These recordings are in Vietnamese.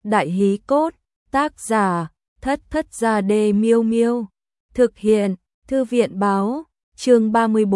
Đại hí cốt, tác giả, Thất Thất Gia Đê Miêu Miêu. Thực hiện, Thư viện báo, chương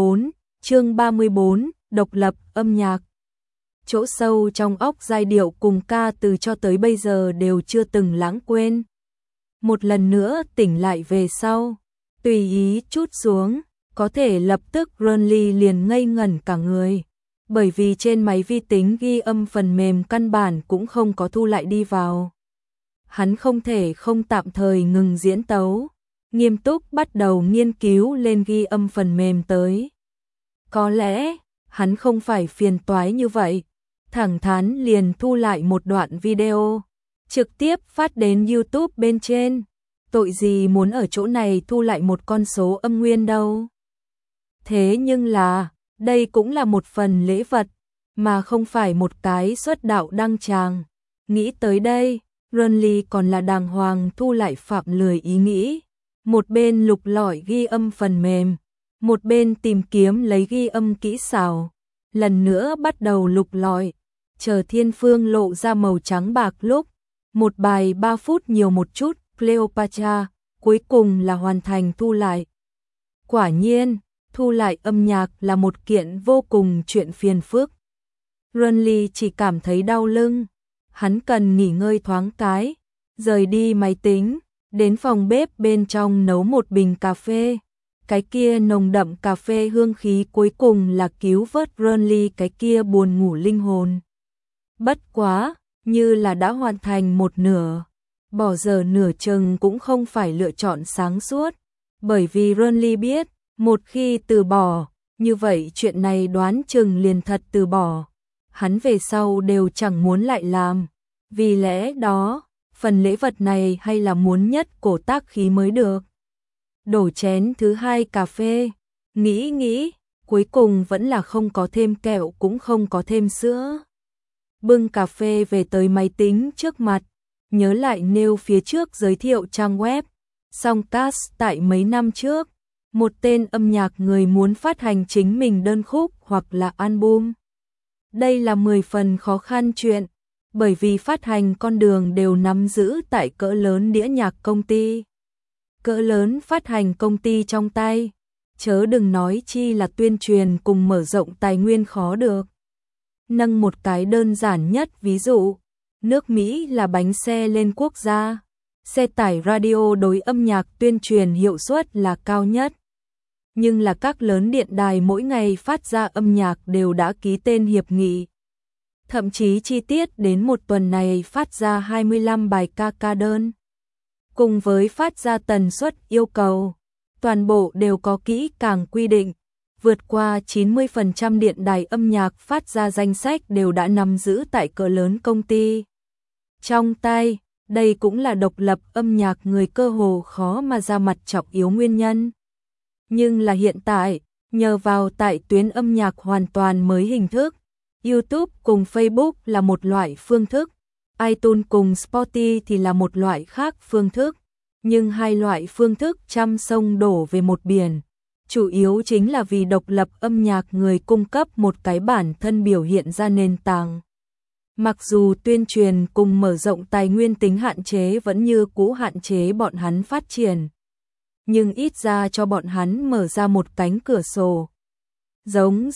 34, độc lập âm nhạc. Chỗ sâu trong óc giai điệu cùng ca từ cho tới bây giờ đều chưa từng lãng quên. Một lần nữa tỉnh lại về sau, tùy ý chút xuống, có thể lập tức Ronly liền ngây ngẩn cả người. Bởi vì trên máy vi tính ghi âm phần mềm căn bản cũng không có thu lại đi vào. Hắn không thể không tạm thời ngừng diễn tấu, nghiêm túc bắt đầu nghiên cứu lên ghi âm phần mềm tới. Có lẽ, hắn không phải phiền toái như vậy, thẳng thắn liền thu lại một đoạn video, trực tiếp phát đến YouTube bên trên. Tội gì muốn ở chỗ này thu lại một con số âm nguyên đâu. Thế nhưng là, đây cũng là một phần lễ vật, mà không phải một cái xuất đạo đăng tràng. Nghĩ tới đây, Ronly còn là đàng hoàng thu lại phạm lười ý nghĩ. Một bên lục lọi ghi âm phần mềm, một bên tìm kiếm lấy ghi âm kỹ xảo. Lần nữa bắt đầu lục lọi, chờ thiên phương lộ ra màu trắng bạc lúc. Một bài 3 phút nhiều một chút, Cleopatra, cuối cùng là hoàn thành thu lại. Quả nhiên, thu lại âm nhạc là một kiện vô cùng chuyện phiền phức. Ronly chỉ cảm thấy đau lưng, hắn cần nghỉ ngơi thoáng cái, rời đi máy tính, đến phòng bếp bên trong nấu một bình cà phê. Cái kia nồng đậm cà phê hương khí cuối cùng là cứu vớt Ronly cái kia buồn ngủ linh hồn. Bất quá, như là đã hoàn thành một nửa, bỏ giờ nửa chừng cũng không phải lựa chọn sáng suốt, bởi vì Ronly biết, một khi từ bỏ, như vậy chuyện này đoán chừng liền thật từ bỏ. Hắn về sau đều chẳng muốn lại làm, vì lẽ đó, phần lễ vật này hay là muốn nhất cổ tác khí mới được. Đổ chén thứ hai cà phê, nghĩ, cuối cùng vẫn là không có thêm kẹo cũng không có thêm sữa. Bưng cà phê về tới máy tính trước mặt, nhớ lại nêu phía trước giới thiệu trang web, Songcast tại mấy năm trước, một tên âm nhạc người muốn phát hành chính mình đơn khúc hoặc là album. Đây là 10 phần khó khăn chuyện, bởi vì phát hành con đường đều nắm giữ tại cỡ lớn đĩa nhạc công ty. Cỡ lớn phát hành công ty trong tay, chớ đừng nói chi là tuyên truyền cùng mở rộng tài nguyên khó được. Nâng một cái đơn giản nhất ví dụ, nước Mỹ là bánh xe lên quốc gia, xe tải radio đối âm nhạc tuyên truyền hiệu suất là cao nhất. Nhưng là các lớn điện đài mỗi ngày phát ra âm nhạc đều đã ký tên hiệp nghị. Thậm chí chi tiết đến một tuần này phát ra 25 bài ca đơn. Cùng với phát ra tần suất yêu cầu, toàn bộ đều có kỹ càng quy định. Vượt qua 90% điện đài âm nhạc phát ra danh sách đều đã nắm giữ tại cỡ lớn công ty trong tay. Đây cũng là độc lập âm nhạc người cơ hồ khó mà ra mặt trọng yếu nguyên nhân. Nhưng là hiện tại, nhờ vào tại tuyến âm nhạc hoàn toàn mới hình thức, YouTube cùng Facebook là một loại phương thức, iTunes cùng Spotify thì là một loại khác phương thức, nhưng hai loại phương thức trăm sông đổ về một biển. Chủ yếu chính là vì độc lập âm nhạc người cung cấp một cái bản thân biểu hiện ra nền tảng. Mặc dù tuyên truyền cùng mở rộng tài nguyên tính hạn chế vẫn như cũ hạn chế bọn hắn phát triển, nhưng ít ra cho bọn hắn mở ra một cánh cửa sổ. Giống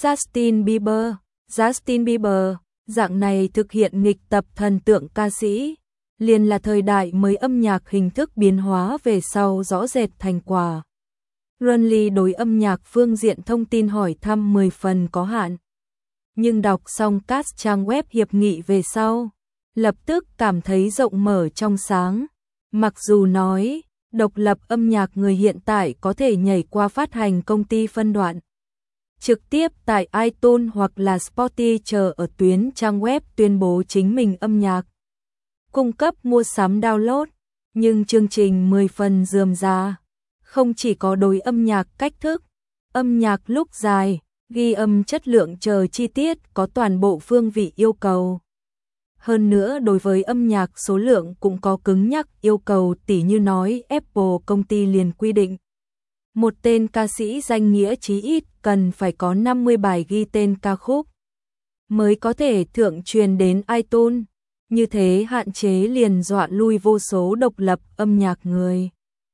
Justin Bieber, dạng này thực hiện nghịch tập thần tượng ca sĩ, liền là thời đại mới âm nhạc hình thức biến hóa về sau rõ rệt thành quả. Ronly đối âm nhạc phương diện thông tin hỏi thăm 10 phần có hạn. Nhưng đọc xong các trang web hiệp nghị về sau, lập tức cảm thấy rộng mở trong sáng. Mặc dù nói, độc lập âm nhạc người hiện tại có thể nhảy qua phát hành công ty phân đoạn, trực tiếp tại iTunes hoặc là Spotify chờ ở tuyến trang web tuyên bố chính mình âm nhạc, cung cấp mua sắm download, nhưng chương trình 10 phần rườm rà. Không chỉ có đối âm nhạc cách thức, âm nhạc lúc dài, ghi âm chất lượng chờ chi tiết có toàn bộ phương vị yêu cầu. Hơn nữa đối với âm nhạc số lượng cũng có cứng nhắc yêu cầu, tỉ như nói Apple công ty liền quy định. Một tên ca sĩ danh nghĩa chí ít cần phải có 50 bài ghi tên ca khúc mới có thể thượng truyền đến iTunes. Như thế hạn chế liền dọa lui vô số độc lập âm nhạc người.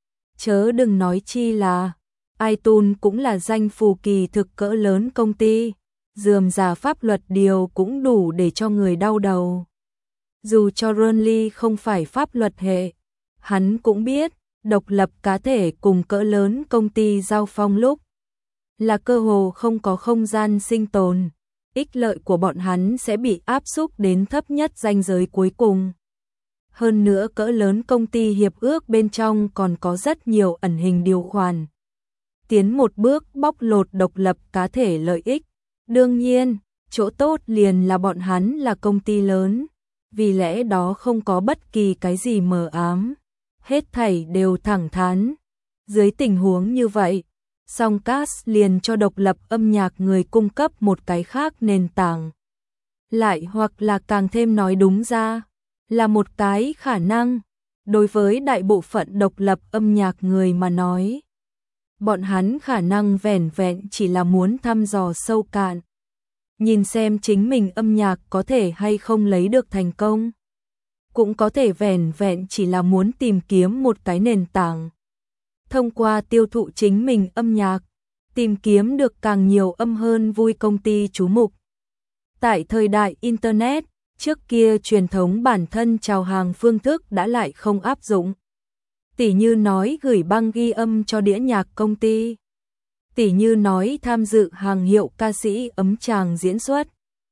Chớ đừng nói chi là iTunes cũng là danh phù kỳ thực cỡ lớn công ty, rườm rà pháp luật điều cũng đủ để cho người đau đầu. Dù cho Ronly không phải pháp luật hệ, hắn cũng biết, độc lập cá thể cùng cỡ lớn công ty giao phong lúc là cơ hồ không có không gian sinh tồn, ích lợi của bọn hắn sẽ bị áp xúc đến thấp nhất ranh giới cuối cùng. Hơn nữa cỡ lớn công ty hiệp ước bên trong còn có rất nhiều ẩn hình điều khoản. Tiến một bước bóc lột độc lập cá thể lợi ích. Đương nhiên, chỗ tốt liền là bọn hắn là công ty lớn, vì lẽ đó không có bất kỳ cái gì mờ ám. Hết thảy đều thẳng thắn. Dưới tình huống như vậy, Songcast liền cho độc lập âm nhạc người cung cấp một cái khác nền tảng. Lại hoặc là càng thêm nói đúng ra, là một cái khả năng, đối với đại bộ phận độc lập âm nhạc người mà nói. Bọn hắn khả năng vẻn vẹn chỉ là muốn thăm dò sâu cạn, nhìn xem chính mình âm nhạc có thể hay không lấy được thành công. Cũng có thể vẻn vẹn chỉ là muốn tìm kiếm một cái nền tảng. Thông qua tiêu thụ chính mình âm nhạc, tìm kiếm được càng nhiều âm hơn vui công ty chú mục. Tại thời đại Internet, trước kia truyền thống bản thân chào hàng phương thức đã lại không áp dụng. Tỉ như nói gửi băng ghi âm cho đĩa nhạc công ty. Tỉ như nói tham dự hàng hiệu ca sĩ ấm tràng diễn xuất.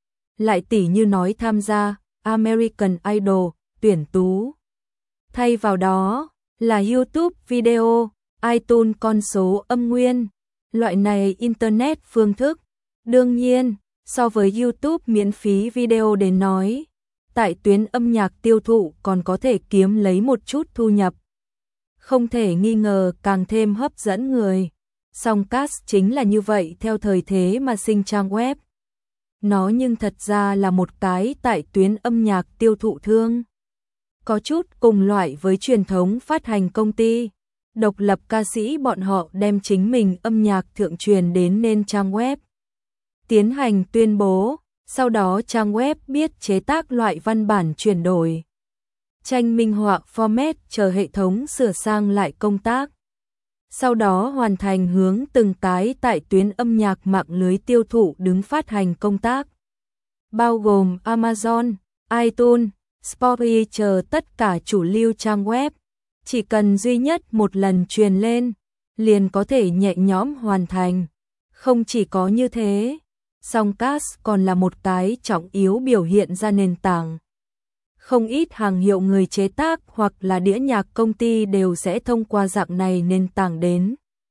Lại tỉ như nói tham gia American Idol, tuyển tú. Thay vào đó là YouTube video, iTunes con số âm nguyên. Loại này Internet phương thức. Đương nhiên, so với YouTube miễn phí video đến nói, tại tuyến âm nhạc tiêu thụ còn có thể kiếm lấy một chút thu nhập. Không thể nghi ngờ càng thêm hấp dẫn người. Songcast chính là như vậy theo thời thế mà sinh trang web. Nó nhưng thật ra là một cái tại tuyến âm nhạc tiêu thụ thương. Có chút cùng loại với truyền thống phát hành công ty. Độc lập ca sĩ bọn họ đem chính mình âm nhạc thượng truyền đến nên trang web. Tiến hành tuyên bố, sau đó trang web biết chế tác loại văn bản chuyển đổi. Tranh minh họa format chờ hệ thống sửa sang lại công tác. Sau đó hoàn thành hướng từng cái tại tuyến âm nhạc mạng lưới tiêu thụ đứng phát hành công tác. Bao gồm Amazon, iTunes, Spotify chờ tất cả chủ lưu trang web. Chỉ cần duy nhất một lần truyền lên, liền có thể nhẹ nhõm hoàn thành. Không chỉ có như thế, Songcast còn là một cái trọng yếu biểu hiện ra nền tảng. Không ít hàng hiệu người chế tác hoặc là đĩa nhạc công ty đều sẽ thông qua dạng này nền tảng đến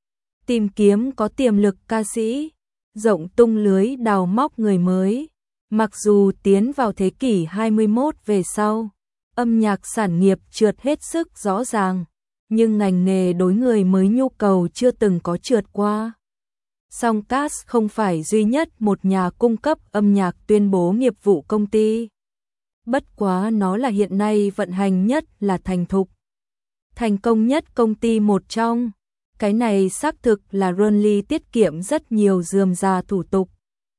tìm kiếm có tiềm lực ca sĩ, rộng tung lưới đào móc người mới. Mặc dù tiến vào thế kỷ 21 về sau, âm nhạc sản nghiệp trượt hết sức rõ ràng, nhưng ngành nghề đối người mới nhu cầu chưa từng có trượt qua. Songcast không phải duy nhất một nhà cung cấp âm nhạc tuyên bố nghiệp vụ công ty. Bất quá nó là hiện nay vận hành nhất là thành thục. Thành công nhất công ty một trong. Cái này xác thực là Ronly tiết kiệm rất nhiều rườm rà thủ tục.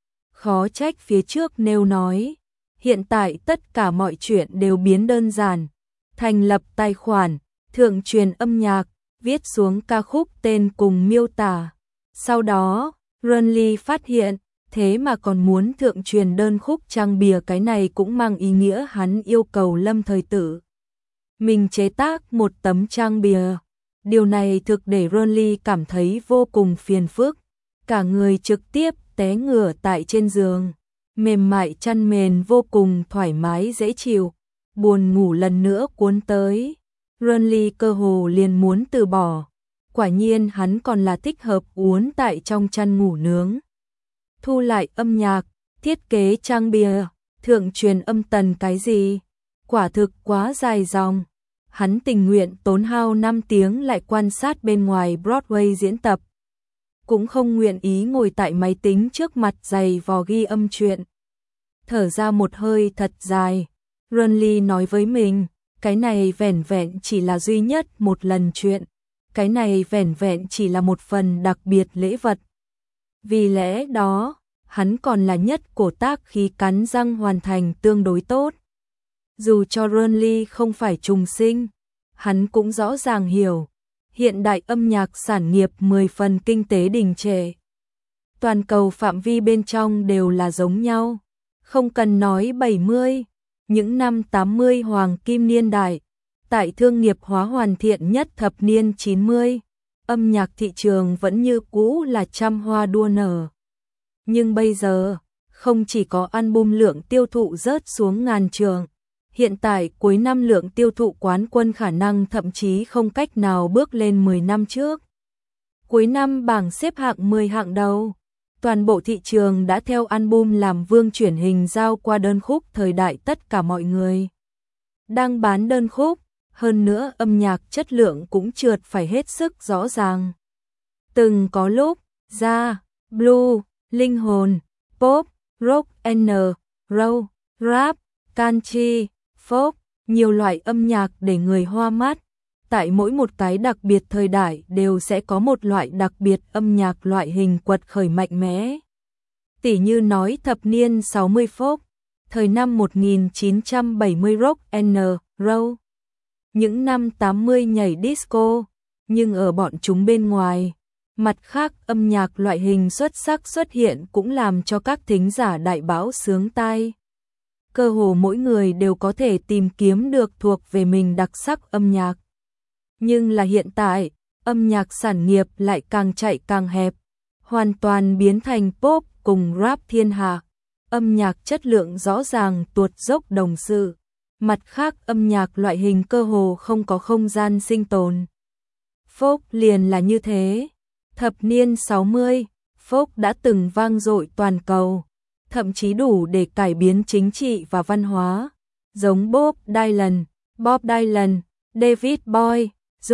Khó trách phía trước nêu nói. Hiện tại tất cả mọi chuyện đều biến đơn giản. Thành lập tài khoản, thượng truyền âm nhạc, viết xuống ca khúc tên cùng miêu tả. Sau đó, Ronly phát hiện, thế mà còn muốn thượng truyền đơn khúc trang bìa, cái này cũng mang ý nghĩa hắn yêu cầu Lâm Thời Tử mình chế tác một tấm trang bìa. Điều này thực để Ronly cảm thấy vô cùng phiền phức. Cả người trực tiếp té ngửa tại trên giường. Mềm mại chăn mền vô cùng thoải mái dễ chịu. Buồn ngủ lần nữa cuốn tới. Ronly cơ hồ liền muốn từ bỏ. Quả nhiên hắn còn là thích hợp uốn tại trong chăn ngủ nướng. Thu lại âm nhạc, thiết kế trang bìa, thượng truyền âm tần cái gì. Quả thực quá dài dòng. Hắn tình nguyện tốn hao 5 tiếng lại quan sát bên ngoài Broadway diễn tập. Cũng không nguyện ý ngồi tại máy tính trước mặt dày vò ghi âm chuyện. Thở ra một hơi thật dài, Ronly nói với mình, cái này vẻn vẹn chỉ là duy nhất một lần chuyện. Cái này vẻn vẹn chỉ là một phần đặc biệt lễ vật. Vì lẽ đó, hắn còn là nhất cổ tác khí cắn răng hoàn thành tương đối tốt. Dù cho Ronly không phải trùng sinh, hắn cũng rõ ràng hiểu, hiện đại âm nhạc sản nghiệp 10 phần kinh tế đình trệ. Toàn cầu phạm vi bên trong đều là giống nhau, không cần nói 70, những năm 80 hoàng kim niên đại, tại thương nghiệp hóa hoàn thiện nhất thập niên 90, âm nhạc thị trường vẫn như cũ là trăm hoa đua nở. Nhưng bây giờ, không chỉ có album lượng tiêu thụ rớt xuống ngàn trường, hiện tại cuối năm lượng tiêu thụ quán quân khả năng thậm chí không cách nào bước lên 10 năm trước. Cuối năm bảng xếp hạng 10 hạng đầu, toàn bộ thị trường đã theo album làm vương chuyển hình giao qua đơn khúc thời đại tất cả mọi người đang bán đơn khúc, hơn nữa âm nhạc chất lượng cũng trượt phải hết sức rõ ràng. Từng có lúc, ra, blue, linh hồn, pop, rock and roll, rap, country, folk, nhiều loại âm nhạc để người hoa mắt. Tại mỗi một cái đặc biệt thời đại đều sẽ có một loại đặc biệt âm nhạc loại hình quật khởi mạnh mẽ. Tỉ như nói thập niên 60 folk, thời năm 1970 rock and roll, những năm 80 nhảy disco, nhưng ở bọn chúng bên ngoài, mặt khác âm nhạc loại hình xuất sắc xuất hiện cũng làm cho các thính giả đại bão sướng tai. Cơ hồ mỗi người đều có thể tìm kiếm được thuộc về mình đặc sắc âm nhạc. Nhưng là hiện tại, âm nhạc sản nghiệp lại càng chạy càng hẹp, hoàn toàn biến thành pop cùng rap thiên hạ. Âm nhạc chất lượng rõ ràng tuột dốc đồng sự. Mặt khác âm nhạc loại hình cơ hồ không có không gian sinh tồn. Folk liền là như thế. Thập niên 60, folk đã từng vang dội toàn cầu, thậm chí đủ để cải biến chính trị và văn hóa, giống Bob Dylan, David Bowie,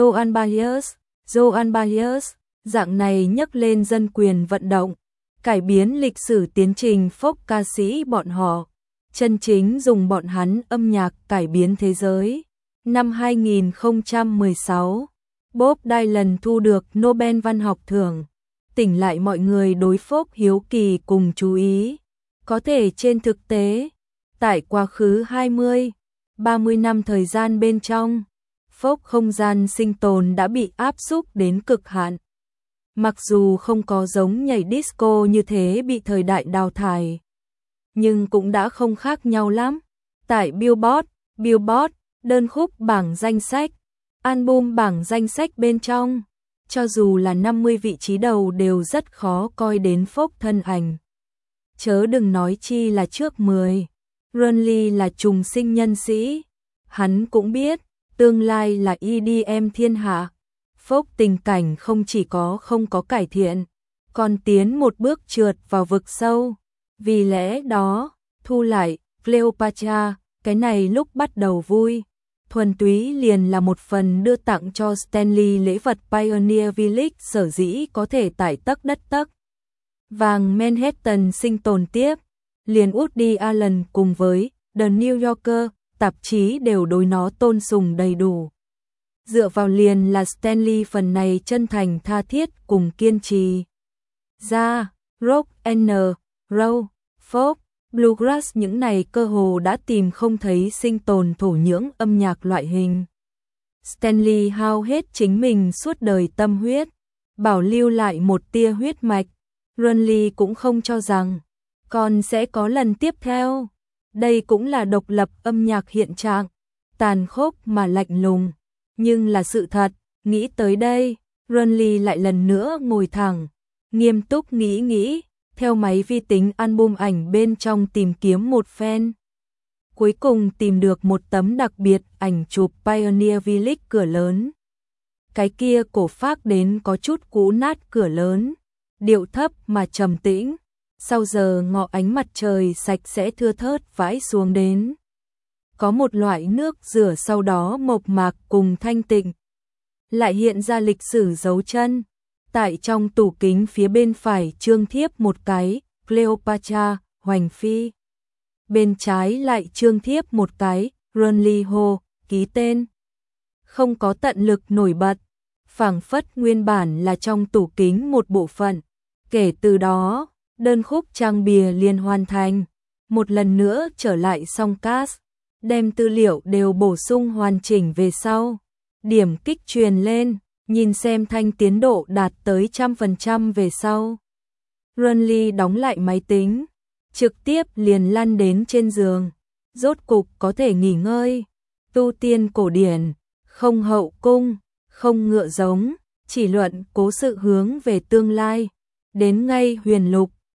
Joan Baez, dạng này nhấc lên dân quyền vận động, cải biến lịch sử tiến trình folk ca sĩ bọn họ, chân chính dùng bọn hắn âm nhạc cải biến thế giới. Năm 2016, Bob Dylan thu được Nobel văn học thưởng, tỉnh lại mọi người đối folk hiếu kỳ cùng chú ý. Có thể trên thực tế, tại quá khứ 20, 30 năm thời gian bên trong, folk không gian sinh tồn đã bị áp xúc đến cực hạn. Mặc dù không có giống nhảy disco như thế bị thời đại đào thải, nhưng cũng đã không khác nhau lắm. Tại Billboard, đơn khúc bảng danh sách, album bảng danh sách bên trong, cho dù là 50 vị trí đầu đều rất khó coi đến folk thân ảnh. Chớ đừng nói chi là trước 10. Ronly là trùng sinh nhân sĩ, hắn cũng biết, tương lai là EDM thiên hạ. Folk tình cảnh không chỉ không có cải thiện, còn tiến một bước trượt vào vực sâu. Vì lẽ đó, thu lại Cleopatra, cái này lúc bắt đầu vui, thuần túy liền là một phần đưa tặng cho Stanley lễ vật Pioneer Village sở dĩ có thể tại tấc đất tấc vàng Manhattan sinh tồn tiếp. Liền Woody Allen cùng với The New Yorker, tạp chí đều đối nó tôn sùng đầy đủ. Dựa vào liền là Stanley phần này chân thành tha thiết cùng kiên trì. Ra, rock and roll, folk, bluegrass những này cơ hồ đã tìm không thấy sinh tồn thổ nhưỡng âm nhạc loại hình. Stanley hao hết chính mình suốt đời tâm huyết, bảo lưu lại một tia huyết mạch. Ronly cũng không cho rằng còn sẽ có lần tiếp theo. Đây cũng là độc lập âm nhạc hiện trạng, tàn khốc mà lạnh lùng, nhưng là sự thật. Nghĩ tới đây, Ronly lại lần nữa ngồi thẳng, nghiêm túc nghĩ, theo máy vi tính album ảnh bên trong tìm kiếm một phen. Cuối cùng tìm được một tấm đặc biệt ảnh chụp Pioneer Village cửa lớn. Cái kia cổ phác đến có chút cũ nát cửa lớn, điệu thấp mà trầm tĩnh, sau giờ ngọ ánh mặt trời sạch sẽ thưa thớt vãi xuống đến. Có một loại nước rửa sau đó mộc mạc cùng thanh tịnh. Lại hiện ra lịch sử dấu chân. Tại trong tủ kính phía bên phải trương thiếp một cái Cleopatra, Hoành Phi. Bên trái lại trương thiếp một cái Ronly Ho, ký tên. Không có tận lực nổi bật, phảng phất nguyên bản là trong tủ kính một bộ phận. Kể từ đó, đơn khúc trang bìa liền hoàn thành, một lần nữa trở lại song cast. đem tư liệu đều bổ sung hoàn chỉnh về sau. Điểm kích truyền lên, nhìn xem thanh tiến độ đạt tới 100% về sau. Runly đóng lại máy tính, trực tiếp liền lăn đến trên giường, rốt cục có thể nghỉ ngơi. Tu tiên cổ điển, không hậu cung, không ngựa giống, chỉ luận cố sự hướng về tương lai. Đến ngay huyền lục,